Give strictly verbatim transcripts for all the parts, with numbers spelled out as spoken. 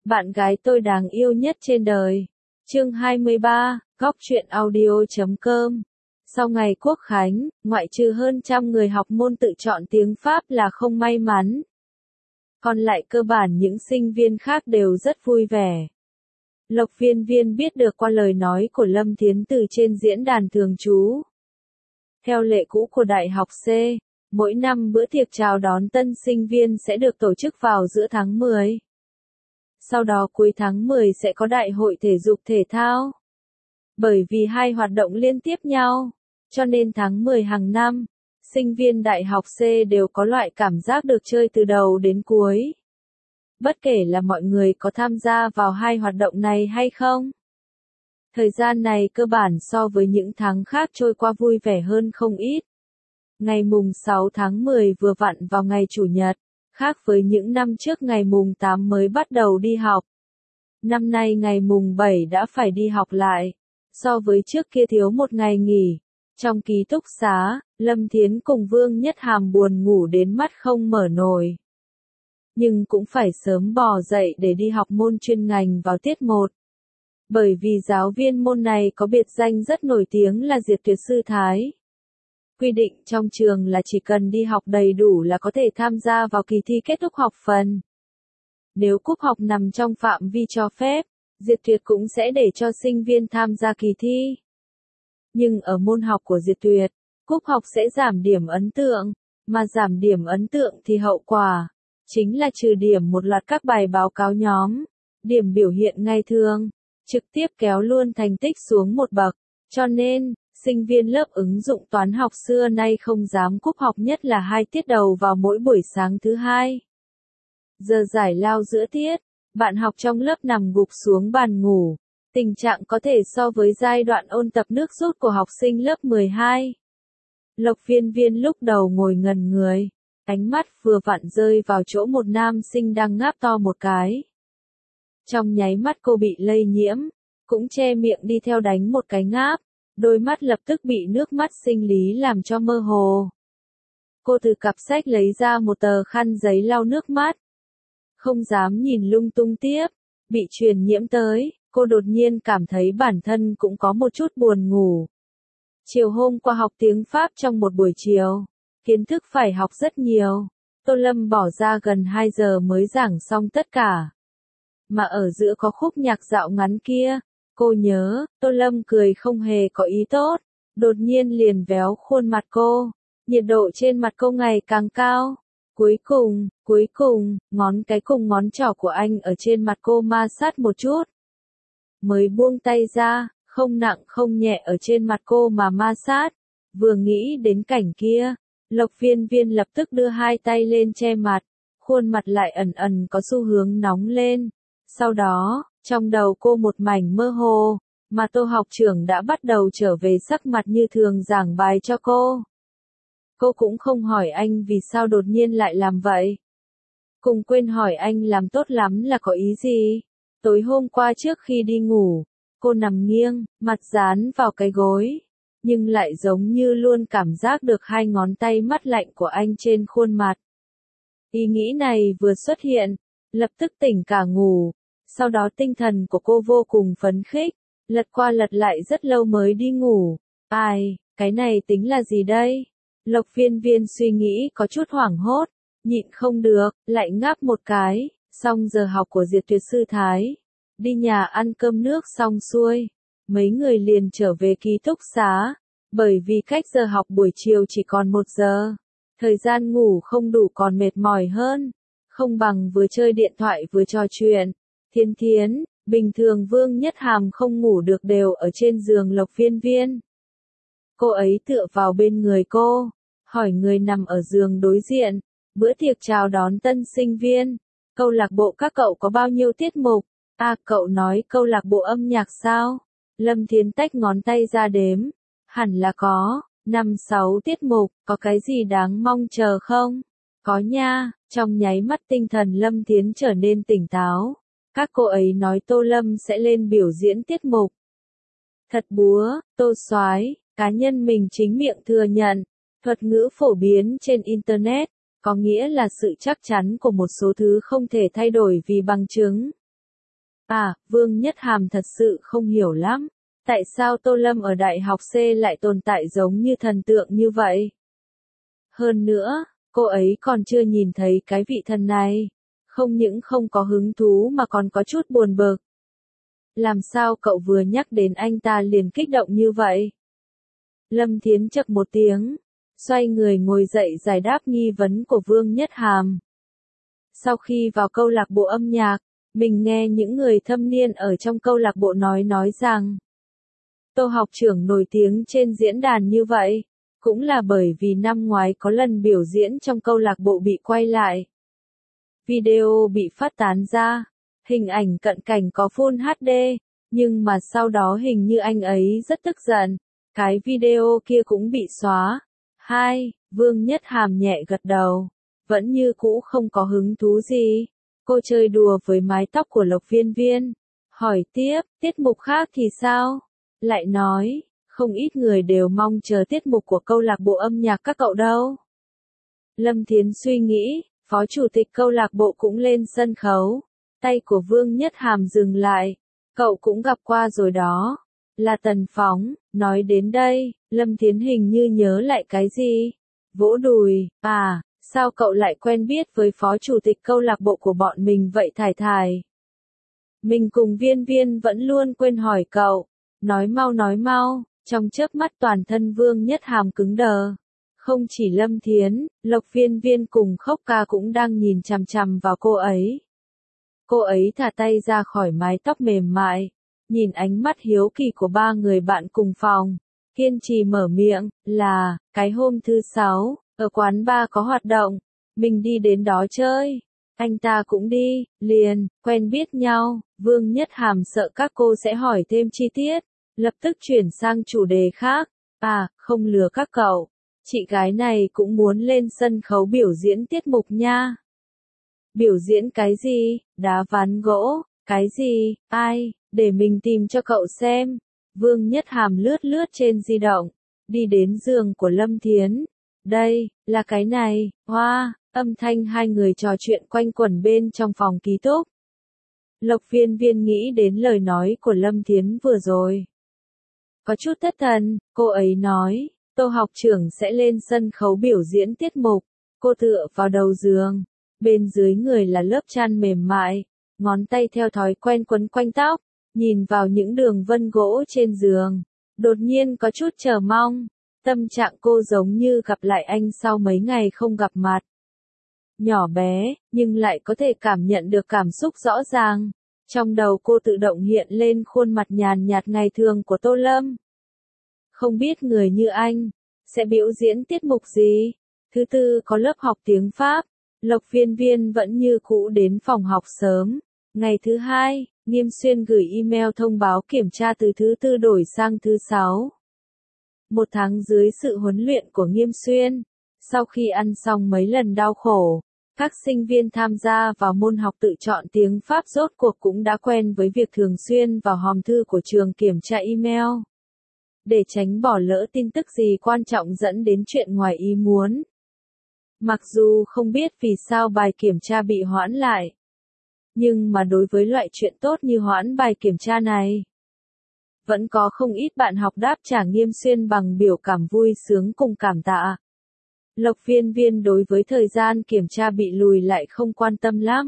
Bạn gái tôi đáng yêu nhất trên đời. Chương hai mươi ba, góc truyện audio chấm com. Sau ngày Quốc khánh, ngoại trừ hơn trăm người học môn tự chọn tiếng Pháp là không may mắn. Còn lại cơ bản những sinh viên khác đều rất vui vẻ. Lộc Viên Viên biết được qua lời nói của Lâm Thiến từ trên diễn đàn thường trú. Theo lệ cũ của Đại học C, mỗi năm bữa tiệc chào đón tân sinh viên sẽ được tổ chức vào giữa tháng mười. Sau đó cuối tháng mười sẽ có đại hội thể dục thể thao. Bởi vì hai hoạt động liên tiếp nhau, cho nên tháng mười hàng năm, sinh viên Đại học C đều có loại cảm giác được chơi từ đầu đến cuối. Bất kể là mọi người có tham gia vào hai hoạt động này hay không. Thời gian này cơ bản so với những tháng khác trôi qua vui vẻ hơn không ít. Ngày mùng sáu tháng mười vừa vặn vào ngày Chủ nhật, khác với những năm trước ngày mùng tám mới bắt đầu đi học. Năm nay ngày mùng bảy đã phải đi học lại, so với trước kia thiếu một ngày nghỉ. Trong ký túc xá, Lâm Thiến cùng Vương Nhất Hàm buồn ngủ đến mắt không mở nổi. Nhưng cũng phải sớm bò dậy để đi học môn chuyên ngành vào tiết một. Bởi vì giáo viên môn này có biệt danh rất nổi tiếng là Diệt Tuyệt Sư Thái. Quy định trong trường là chỉ cần đi học đầy đủ là có thể tham gia vào kỳ thi kết thúc học phần. Nếu cúp học nằm trong phạm vi cho phép, Diệt Tuyệt cũng sẽ để cho sinh viên tham gia kỳ thi. Nhưng ở môn học của Diệt Tuyệt, cúp học sẽ giảm điểm ấn tượng, mà giảm điểm ấn tượng thì hậu quả chính là trừ điểm một loạt các bài báo cáo nhóm, điểm biểu hiện ngày thường, trực tiếp kéo luôn thành tích xuống một bậc. Cho nên, sinh viên lớp ứng dụng toán học xưa nay không dám cúp học, nhất là hai tiết đầu vào mỗi buổi sáng thứ hai. Giờ giải lao giữa tiết, bạn học trong lớp nằm gục xuống bàn ngủ. Tình trạng có thể so với giai đoạn ôn tập nước rút của học sinh lớp mười hai. Lộc Viên Viên lúc đầu ngồi ngần người, ánh mắt vừa vặn rơi vào chỗ một nam sinh đang ngáp to một cái. Trong nháy mắt cô bị lây nhiễm, cũng che miệng đi theo đánh một cái ngáp, đôi mắt lập tức bị nước mắt sinh lý làm cho mơ hồ. Cô từ cặp sách lấy ra một tờ khăn giấy lau nước mắt. Không dám nhìn lung tung tiếp, bị truyền nhiễm tới. Cô đột nhiên cảm thấy bản thân cũng có một chút buồn ngủ. Chiều hôm qua học tiếng Pháp trong một buổi chiều, kiến thức phải học rất nhiều. Tô Lâm bỏ ra gần hai giờ mới giảng xong tất cả. Mà ở giữa có khúc nhạc dạo ngắn kia, cô nhớ, Tô Lâm cười không hề có ý tốt, đột nhiên liền véo khuôn mặt cô. Nhiệt độ trên mặt cô ngày càng cao. Cuối cùng, cuối cùng, ngón cái cùng ngón trỏ của anh ở trên mặt cô ma sát một chút. Mới buông tay ra, không nặng không nhẹ ở trên mặt cô mà ma sát. Vừa nghĩ đến cảnh kia, Lộc Viên Viên lập tức đưa hai tay lên che mặt, khuôn mặt lại ẩn ẩn có xu hướng nóng lên. Sau đó, trong đầu cô một mảnh mơ hồ, mà Tô học trưởng đã bắt đầu trở về sắc mặt như thường giảng bài cho cô. Cô cũng không hỏi anh vì sao đột nhiên lại làm vậy. Cùng quên hỏi anh làm tốt lắm là có ý gì. Tối hôm qua trước khi đi ngủ, cô nằm nghiêng, mặt dán vào cái gối, nhưng lại giống như luôn cảm giác được hai ngón tay mát lạnh của anh trên khuôn mặt. Ý nghĩ này vừa xuất hiện, lập tức tỉnh cả ngủ, sau đó tinh thần của cô vô cùng phấn khích, lật qua lật lại rất lâu mới đi ngủ. Ai, cái này tính là gì đây? Lộc Viên Viên suy nghĩ có chút hoảng hốt, nhịn không được, lại ngáp một cái. Xong giờ học của Diệt Tuyệt Sư Thái, đi nhà ăn cơm nước xong xuôi, mấy người liền trở về ký túc xá, bởi vì cách giờ học buổi chiều chỉ còn một giờ, thời gian ngủ không đủ còn mệt mỏi hơn, không bằng vừa chơi điện thoại vừa trò chuyện. Thiên Thiến, bình thường Vương Nhất Hàm không ngủ được đều ở trên giường Lộc Viên Viên. Cô ấy tựa vào bên người cô, hỏi người nằm ở giường đối diện, bữa tiệc chào đón tân sinh viên. Câu lạc bộ các cậu có bao nhiêu tiết mục? À, cậu nói câu lạc bộ âm nhạc sao? Lâm Thiến tách ngón tay ra đếm. Hẳn là có, năm sáu tiết mục, có cái gì đáng mong chờ không? Có nha, trong nháy mắt tinh thần Lâm Thiến trở nên tỉnh táo. Các cô ấy nói Tô Lâm sẽ lên biểu diễn tiết mục. Thật búa, Tô soái, cá nhân mình chính miệng thừa nhận. Thuật ngữ phổ biến trên Internet. Có nghĩa là sự chắc chắn của một số thứ không thể thay đổi vì bằng chứng. À, Vương Nhất Hàm thật sự không hiểu lắm. Tại sao Tô Lâm ở đại học C lại tồn tại giống như thần tượng như vậy? Hơn nữa, cô ấy còn chưa nhìn thấy cái vị thần này. Không những không có hứng thú mà còn có chút buồn bực. Làm sao cậu vừa nhắc đến anh ta liền kích động như vậy? Lâm Thiến chậc một tiếng, xoay người ngồi dậy giải đáp nghi vấn của Vương Nhất Hàm. Sau khi vào câu lạc bộ âm nhạc, mình nghe những người thâm niên ở trong câu lạc bộ nói nói rằng Tô học trưởng nổi tiếng trên diễn đàn như vậy, cũng là bởi vì năm ngoái có lần biểu diễn trong câu lạc bộ bị quay lại. Video bị phát tán ra, hình ảnh cận cảnh có Full hát đê, nhưng mà sau đó hình như anh ấy rất tức giận, cái video kia cũng bị xóa. Hai, Vương Nhất Hàm nhẹ gật đầu, vẫn như cũ không có hứng thú gì. Cô chơi đùa với mái tóc của Lộc Viên Viên, hỏi tiếp, tiết mục khác thì sao? Lại nói, không ít người đều mong chờ tiết mục của câu lạc bộ âm nhạc các cậu đâu. Lâm Thiến suy nghĩ, phó chủ tịch câu lạc bộ cũng lên sân khấu, tay của Vương Nhất Hàm dừng lại, cậu cũng gặp qua rồi đó, là Tần Phóng. Nói đến đây, Lâm Thiến hình như nhớ lại cái gì, vỗ đùi, à, sao cậu lại quen biết với phó chủ tịch câu lạc bộ của bọn mình vậy Thải Thải? Mình cùng Viên Viên vẫn luôn quên hỏi cậu, nói mau nói mau, trong chớp mắt toàn thân Vương Nhất Hàm cứng đờ. Không chỉ Lâm Thiến, Lộc Viên Viên cùng Khốc Ca cũng đang nhìn chằm chằm vào cô ấy. Cô ấy thả tay ra khỏi mái tóc mềm mại, nhìn ánh mắt hiếu kỳ của ba người bạn cùng phòng, kiên trì mở miệng, là, cái hôm thứ sáu, ở quán bar có hoạt động, mình đi đến đó chơi, anh ta cũng đi, liền, quen biết nhau. Vương Nhất Hàm sợ các cô sẽ hỏi thêm chi tiết, lập tức chuyển sang chủ đề khác, à, không lừa các cậu, chị gái này cũng muốn lên sân khấu biểu diễn tiết mục nha. Biểu diễn cái gì, đá ván gỗ, cái gì, ai, để mình tìm cho cậu xem. Vương Nhất Hàm lướt lướt trên di động, đi đến giường của Lâm Thiến. Đây, là cái này, hoa, âm thanh hai người trò chuyện quanh quẩn bên trong phòng ký túc. Lộc Viên Viên nghĩ đến lời nói của Lâm Thiến vừa rồi. Có chút thất thần, cô ấy nói, Tô học trưởng sẽ lên sân khấu biểu diễn tiết mục. Cô tựa vào đầu giường, bên dưới người là lớp chăn mềm mại, ngón tay theo thói quen quấn quanh tóc, nhìn vào những đường vân gỗ trên giường, đột nhiên có chút chờ mong. Tâm trạng cô giống như gặp lại anh sau mấy ngày không gặp mặt. Nhỏ bé, nhưng lại có thể cảm nhận được cảm xúc rõ ràng. Trong đầu cô tự động hiện lên khuôn mặt nhàn nhạt ngày thường của Tô Lâm. Không biết người như anh, sẽ biểu diễn tiết mục gì? Thứ tư có lớp học tiếng Pháp, Lộc Viên Viên vẫn như cũ đến phòng học sớm. Ngày thứ hai, Nghiêm Xuyên gửi email thông báo kiểm tra từ thứ tư đổi sang thứ sáu. Một tháng dưới sự huấn luyện của Nghiêm Xuyên, sau khi ăn xong mấy lần đau khổ, các sinh viên tham gia vào môn học tự chọn tiếng Pháp rốt cuộc cũng đã quen với việc thường xuyên vào hòm thư của trường kiểm tra email. Để tránh bỏ lỡ tin tức gì quan trọng dẫn đến chuyện ngoài ý muốn. Mặc dù không biết vì sao bài kiểm tra bị hoãn lại, nhưng mà đối với loại chuyện tốt như hoãn bài kiểm tra này, vẫn có không ít bạn học đáp trả Nghiêm Xuyên bằng biểu cảm vui sướng cùng cảm tạ. Lộc Viên Viên đối với thời gian kiểm tra bị lùi lại không quan tâm lắm.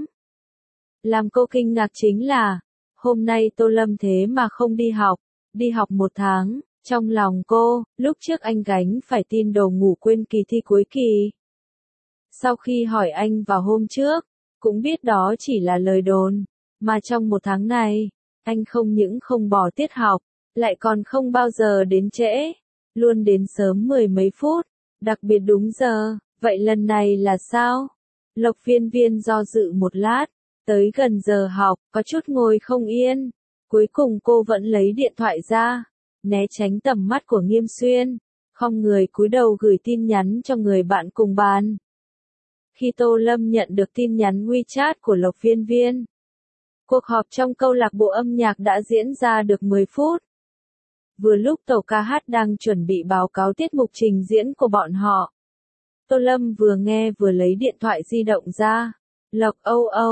Làm cô kinh ngạc chính là, hôm nay Tô Lâm thế mà không đi học, đi học một tháng, trong lòng cô, lúc trước anh gánh phải tin đồ ngủ quên kỳ thi cuối kỳ. Sau khi hỏi anh vào hôm trước, cũng biết đó chỉ là lời đồn, mà trong một tháng này, anh không những không bỏ tiết học, lại còn không bao giờ đến trễ, luôn đến sớm mười mấy phút, đặc biệt đúng giờ. Vậy lần này là sao? Lộc Viên Viên do dự một lát, tới gần giờ học, có chút ngồi không yên, cuối cùng cô vẫn lấy điện thoại ra, né tránh tầm mắt của Nghiêm Xuyên, không người cúi đầu gửi tin nhắn cho người bạn cùng bàn. Khi Tô Lâm nhận được tin nhắn WeChat của Lộc Viên Viên, cuộc họp trong câu lạc bộ âm nhạc đã diễn ra được mười phút. Vừa lúc tổ ca hát đang chuẩn bị báo cáo tiết mục trình diễn của bọn họ. Tô Lâm vừa nghe vừa lấy điện thoại di động ra. Lộc âu âu,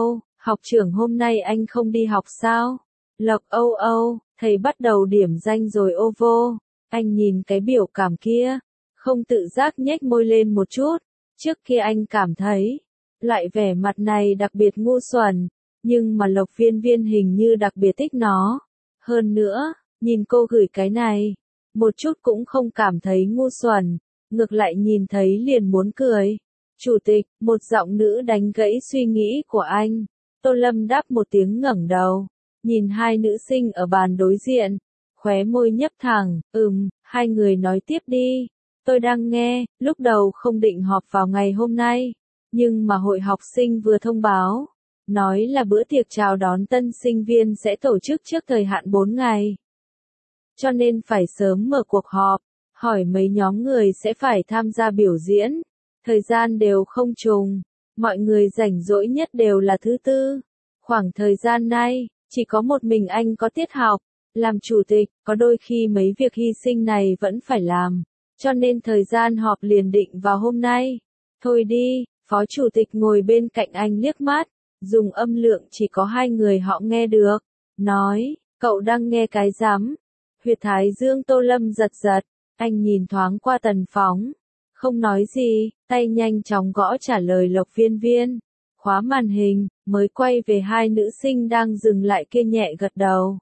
Học trưởng hôm nay anh không đi học sao? Lộc âu âu, thầy bắt đầu điểm danh rồi ô vô. Anh nhìn cái biểu cảm kia, không tự giác nhếch môi lên một chút. Trước kia anh cảm thấy, loại vẻ mặt này đặc biệt ngu xuẩn, nhưng mà Lộc Viên Viên hình như đặc biệt thích nó. Hơn nữa, nhìn cô gửi cái này, một chút cũng không cảm thấy ngu xuẩn, ngược lại nhìn thấy liền muốn cười. Chủ tịch, một giọng nữ đánh gãy suy nghĩ của anh. Tô Lâm đáp một tiếng ngẩng đầu, nhìn hai nữ sinh ở bàn đối diện, khóe môi nhấp thẳng, ừm, hai người nói tiếp đi. Tôi đang nghe, lúc đầu không định họp vào ngày hôm nay, nhưng mà hội học sinh vừa thông báo, nói là bữa tiệc chào đón tân sinh viên sẽ tổ chức trước thời hạn bốn ngày. Cho nên phải sớm mở cuộc họp, hỏi mấy nhóm người sẽ phải tham gia biểu diễn. Thời gian đều không trùng, mọi người rảnh rỗi nhất đều là thứ tư. Khoảng thời gian này, chỉ có một mình anh có tiết học, làm chủ tịch, có đôi khi mấy việc hy sinh này vẫn phải làm. Cho nên thời gian họp liền định vào hôm nay. Thôi đi, phó chủ tịch ngồi bên cạnh anh liếc mắt, dùng âm lượng chỉ có hai người họ nghe được. Nói, cậu đang nghe cái rắm. Huyệt thái dương Tô Lâm giật giật, anh nhìn thoáng qua Tần Phóng. Không nói gì, tay nhanh chóng gõ trả lời Lộc Viên Viên. Khóa màn hình, mới quay về hai nữ sinh đang dừng lại kia nhẹ gật đầu.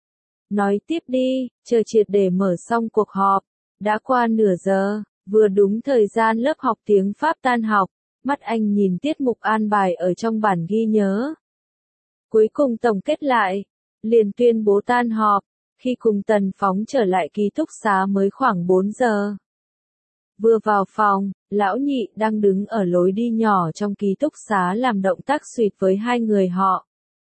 Nói tiếp đi, chờ triệt để mở xong cuộc họp. Đã qua nửa giờ, vừa đúng thời gian lớp học tiếng Pháp tan học, mắt anh nhìn tiết mục an bài ở trong bản ghi nhớ. Cuối cùng tổng kết lại, liền tuyên bố tan họp, khi cùng Tần Phóng trở lại ký túc xá mới khoảng bốn giờ. Vừa vào phòng, lão nhị đang đứng ở lối đi nhỏ trong ký túc xá làm động tác xuyệt với hai người họ.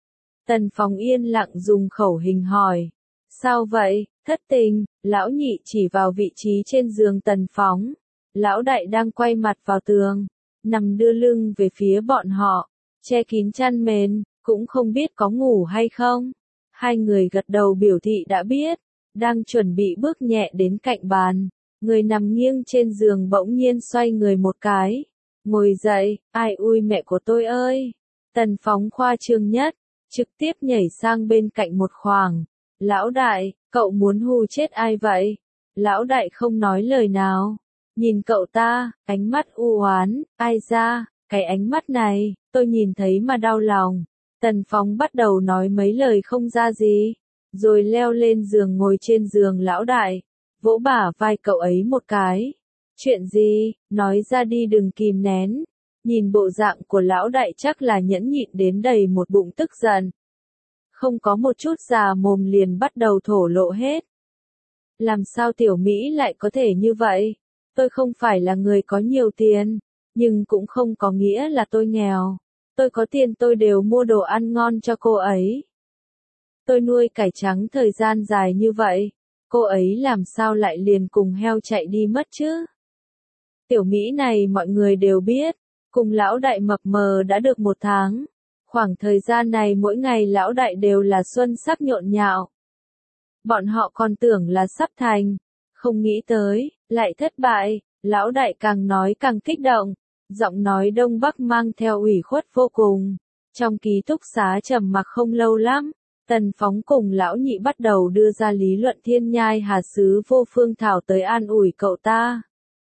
Tần Phóng yên lặng dùng khẩu hình hỏi. Sao vậy, thất tình, lão nhị chỉ vào vị trí trên giường Tần Phóng. Lão đại đang quay mặt vào tường, nằm đưa lưng về phía bọn họ, che kín chăn mền, cũng không biết có ngủ hay không. Hai người gật đầu biểu thị đã biết, đang chuẩn bị bước nhẹ đến cạnh bàn. Người nằm nghiêng trên giường bỗng nhiên xoay người một cái. Ngồi dậy, ai ui mẹ của tôi ơi. Tần Phóng khoa trương nhất, trực tiếp nhảy sang bên cạnh một khoảng. Lão đại, cậu muốn hù chết ai vậy? Lão đại không nói lời nào. Nhìn cậu ta, ánh mắt u oán, ai ra, cái ánh mắt này, tôi nhìn thấy mà đau lòng. Tần Phóng bắt đầu nói mấy lời không ra gì, rồi leo lên giường ngồi trên giường lão đại, vỗ bả vai cậu ấy một cái. Chuyện gì, nói ra đi đừng kìm nén. Nhìn bộ dạng của lão đại chắc là nhẫn nhịn đến đầy một bụng tức giận. Không có một chút già mồm liền bắt đầu thổ lộ hết. Làm sao tiểu Mỹ lại có thể như vậy? Tôi không phải là người có nhiều tiền, nhưng cũng không có nghĩa là tôi nghèo. Tôi có tiền tôi đều mua đồ ăn ngon cho cô ấy. Tôi nuôi cải trắng thời gian dài như vậy, cô ấy làm sao lại liền cùng heo chạy đi mất chứ? Tiểu Mỹ này mọi người đều biết, cùng lão đại mập mờ đã được một tháng. Khoảng thời gian này mỗi ngày lão đại đều là xuân sắc nhộn nhạo. Bọn họ còn tưởng là sắp thành, không nghĩ tới, lại thất bại, lão đại càng nói càng kích động, giọng nói đông bắc mang theo ủy khuất vô cùng. Trong ký túc xá trầm mặc không lâu lắm, Tần Phóng cùng lão nhị bắt đầu đưa ra lý luận thiên nhai hà sứ vô phương thảo tới an ủi cậu ta.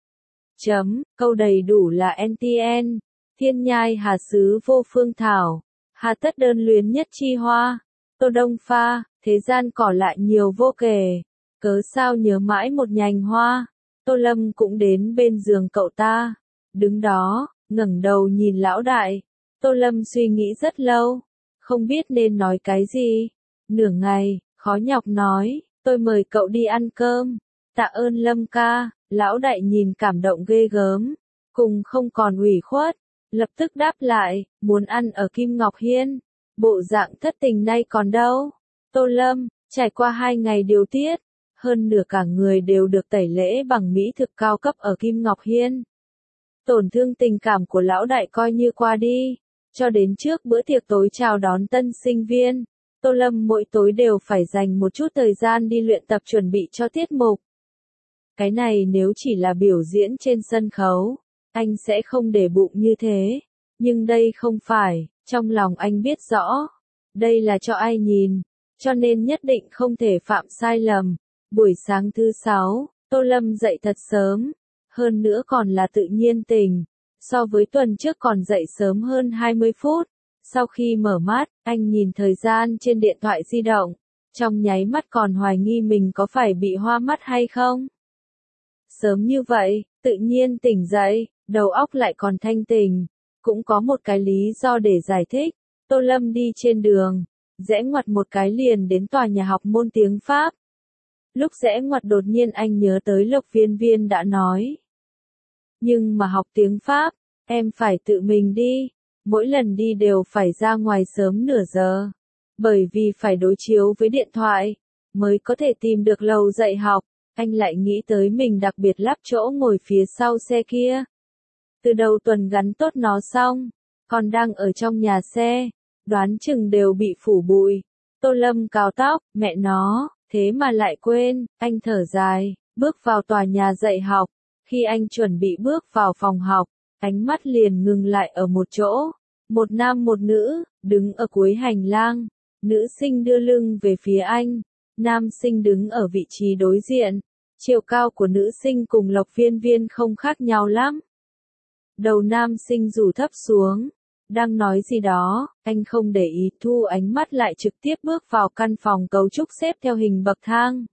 Chấm, câu đầy đủ là en tê en, thiên nhai hà sứ vô phương thảo, hà tất đơn luyến nhất chi hoa, tô đông pha, thế gian cỏ lại nhiều vô kể, cớ sao nhớ mãi một nhành hoa. Tô Lâm cũng đến bên giường cậu ta, đứng đó, ngẩng đầu nhìn lão đại. Tô Lâm suy nghĩ rất lâu, không biết nên nói cái gì. Nửa ngày, khó nhọc nói, tôi mời cậu đi ăn cơm. Tạ ơn Lâm ca. Lão đại nhìn cảm động ghê gớm, cùng không còn ủy khuất, lập tức đáp lại, muốn ăn ở Kim Ngọc Hiên. Bộ dạng thất tình nay còn đâu. Tô Lâm, trải qua hai ngày điều tiết, hơn nửa cả người đều được tẩy lễ bằng mỹ thực cao cấp ở Kim Ngọc Hiên. Tổn thương tình cảm của lão đại coi như qua đi, cho đến trước bữa tiệc tối chào đón tân sinh viên, Tô Lâm mỗi tối đều phải dành một chút thời gian đi luyện tập chuẩn bị cho tiết mục. Cái này nếu chỉ là biểu diễn trên sân khấu, anh sẽ không để bụng như thế, nhưng đây không phải, Trong lòng anh biết rõ, đây là cho ai nhìn, cho nên nhất định không thể phạm sai lầm. Buổi sáng thứ sáu, Tô Lâm dậy thật sớm, hơn nữa còn là tự nhiên tỉnh, so với tuần trước còn dậy sớm hơn hai mươi phút. Sau khi mở mắt, anh nhìn thời gian trên điện thoại di động, trong nháy mắt còn hoài nghi mình có phải bị hoa mắt hay không. Sớm như vậy, tự nhiên tỉnh dậy, đầu óc lại còn thanh tỉnh, cũng có một cái lý do để giải thích. Tô Lâm đi trên đường, rẽ ngoặt một cái liền đến tòa nhà học môn tiếng Pháp. Lúc rẽ ngoặt đột nhiên anh nhớ tới Lộc Viên Viên đã nói. Nhưng mà học tiếng Pháp, em phải tự mình đi, mỗi lần đi đều phải ra ngoài sớm nửa giờ, bởi vì phải đối chiếu với điện thoại, mới có thể tìm được lầu dạy học. Anh lại nghĩ tới mình đặc biệt lắp chỗ ngồi phía sau xe kia. Từ đầu tuần gắn tốt nó xong, còn đang ở trong nhà xe, đoán chừng đều bị phủ bụi. Tô Lâm cào tóc, mẹ nó, thế mà lại quên, anh thở dài, bước vào tòa nhà dạy học. Khi anh chuẩn bị bước vào phòng học, ánh mắt liền ngừng lại ở một chỗ. Một nam một nữ, đứng ở cuối hành lang. Nữ sinh đưa lưng về phía anh. Nam sinh đứng ở vị trí đối diện. Chiều cao của nữ sinh cùng Lộc Viên Viên không khác nhau lắm. Đầu nam sinh rủ thấp xuống. Đang nói gì đó, anh không để ý, thu ánh mắt lại trực tiếp bước vào căn phòng cấu trúc xếp theo hình bậc thang.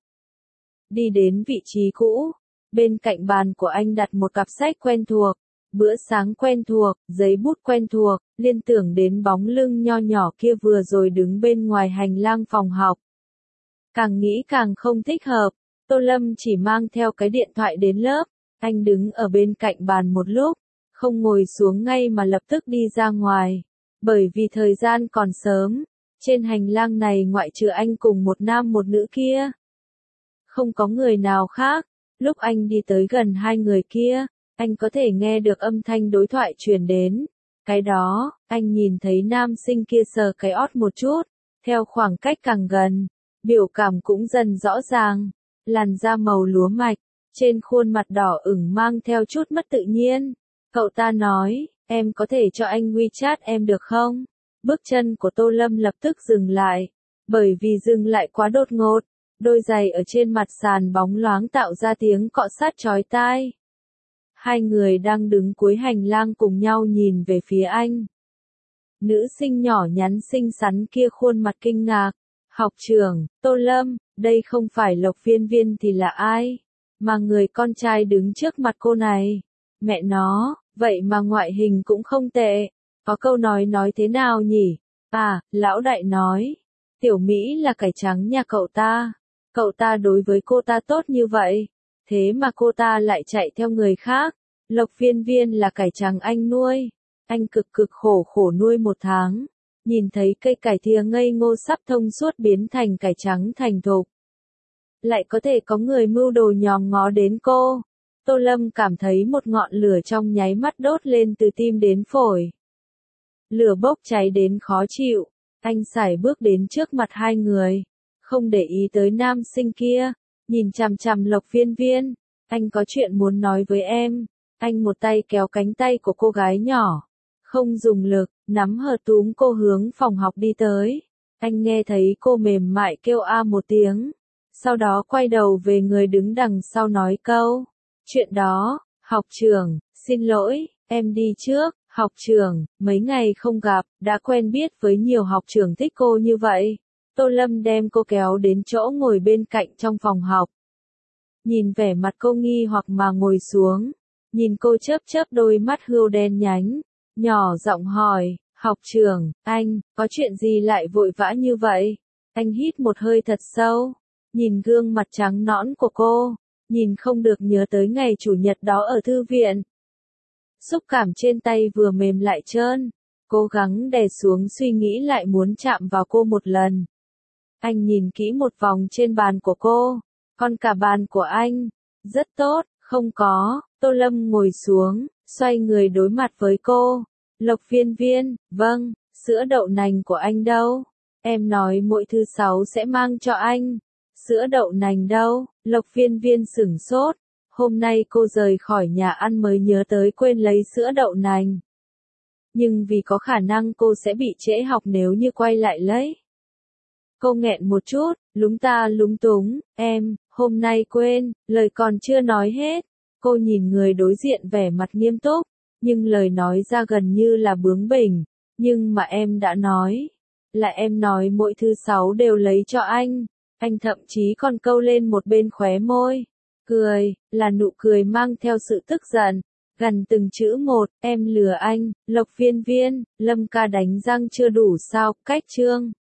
Đi đến vị trí cũ, bên cạnh bàn của anh đặt một cặp sách quen thuộc, bữa sáng quen thuộc, giấy bút quen thuộc, liên tưởng đến bóng lưng nho nhỏ kia vừa rồi đứng bên ngoài hành lang phòng học. Càng nghĩ càng không thích hợp, Tô Lâm chỉ mang theo cái điện thoại đến lớp, anh đứng ở bên cạnh bàn một lúc, không ngồi xuống ngay mà lập tức đi ra ngoài, bởi vì thời gian còn sớm, trên hành lang này ngoại trừ anh cùng một nam một nữ kia. Không có người nào khác, lúc anh đi tới gần hai người kia, anh có thể nghe được âm thanh đối thoại truyền đến. Cái đó, anh nhìn thấy nam sinh kia sờ cái ót một chút, theo khoảng cách càng gần, biểu cảm cũng dần rõ ràng, làn da màu lúa mạch, trên khuôn mặt đỏ ửng mang theo chút mất tự nhiên. Cậu ta nói, em có thể cho anh WeChat em được không? Bước chân của Tô Lâm lập tức dừng lại, bởi vì dừng lại quá đột ngột, đôi giày ở trên mặt sàn bóng loáng tạo ra tiếng cọ sát chói tai. Hai người đang đứng cuối hành lang cùng nhau nhìn về phía anh. Nữ sinh nhỏ nhắn xinh xắn kia khuôn mặt kinh ngạc. Học trưởng, Tô Lâm, đây không phải Lộc Viên Viên thì là ai? Mà người con trai đứng trước mặt cô này. Mẹ nó, vậy mà ngoại hình cũng không tệ. Có câu nói nói thế nào nhỉ? À, lão đại nói. Tiểu Mỹ là cải trắng nhà cậu ta. Cậu ta đối với cô ta tốt như vậy. Thế mà cô ta lại chạy theo người khác. Lộc Viên Viên là cải trắng anh nuôi. Anh cực cực khổ khổ nuôi một tháng. Nhìn thấy cây cải thìa ngây ngô sắp thông suốt biến thành cải trắng thành thục. Lại có thể có người mưu đồ nhòm ngó đến cô. Tô Lâm cảm thấy một ngọn lửa trong nháy mắt đốt lên từ tim đến phổi. Lửa bốc cháy đến khó chịu. Anh sải bước đến trước mặt hai người. Không để ý tới nam sinh kia. Nhìn chằm chằm Lộc Viên Viên. Anh có chuyện muốn nói với em. Anh một tay kéo cánh tay của cô gái nhỏ. Không dùng lực, nắm hờ túm cô hướng phòng học đi tới. Anh nghe thấy cô mềm mại kêu a một tiếng. Sau đó quay đầu về người đứng đằng sau nói câu. Chuyện đó, học trưởng, xin lỗi, em đi trước. Học trưởng, mấy ngày không gặp, đã quen biết với nhiều học trưởng thích cô như vậy. Tô Lâm đem cô kéo đến chỗ ngồi bên cạnh trong phòng học. Nhìn vẻ mặt cô nghi hoặc mà ngồi xuống. Nhìn cô chớp chớp đôi mắt hươu đen nhánh. Nhỏ giọng hỏi, học trưởng, anh, có chuyện gì lại vội vã như vậy? Anh hít một hơi thật sâu. Nhìn gương mặt trắng nõn của cô. Nhìn không được nhớ tới ngày chủ nhật đó ở thư viện. Xúc cảm trên tay vừa mềm lại trơn. Cố gắng đè xuống suy nghĩ lại muốn chạm vào cô một lần. Anh nhìn kỹ một vòng trên bàn của cô. Còn cả bàn của anh. Rất tốt, không có. Tô Lâm ngồi xuống, xoay người đối mặt với cô. Lộc Viên Viên, vâng, sữa đậu nành của anh đâu? Em nói mỗi thứ sáu sẽ mang cho anh. Sữa đậu nành đâu? Lộc Viên Viên sửng sốt. Hôm nay cô rời khỏi nhà ăn mới nhớ tới quên lấy sữa đậu nành. nhưng vì có khả năng cô sẽ bị trễ học nếu như quay lại lấy. Cô nghẹn một chút, lúng ta lúng túng, em, hôm nay quên, lời còn chưa nói hết. Cô nhìn người đối diện vẻ mặt nghiêm túc, nhưng lời nói ra gần như là bướng bỉnh. Nhưng mà em đã nói, là em nói mỗi thứ sáu đều lấy cho anh. Anh thậm chí còn câu lên một bên khóe môi. Cười, là nụ cười mang theo sự tức giận. Gần từng chữ một, em lừa anh, Lộc Viên Viên, Lâm ca đánh răng chưa đủ sao, cách chương.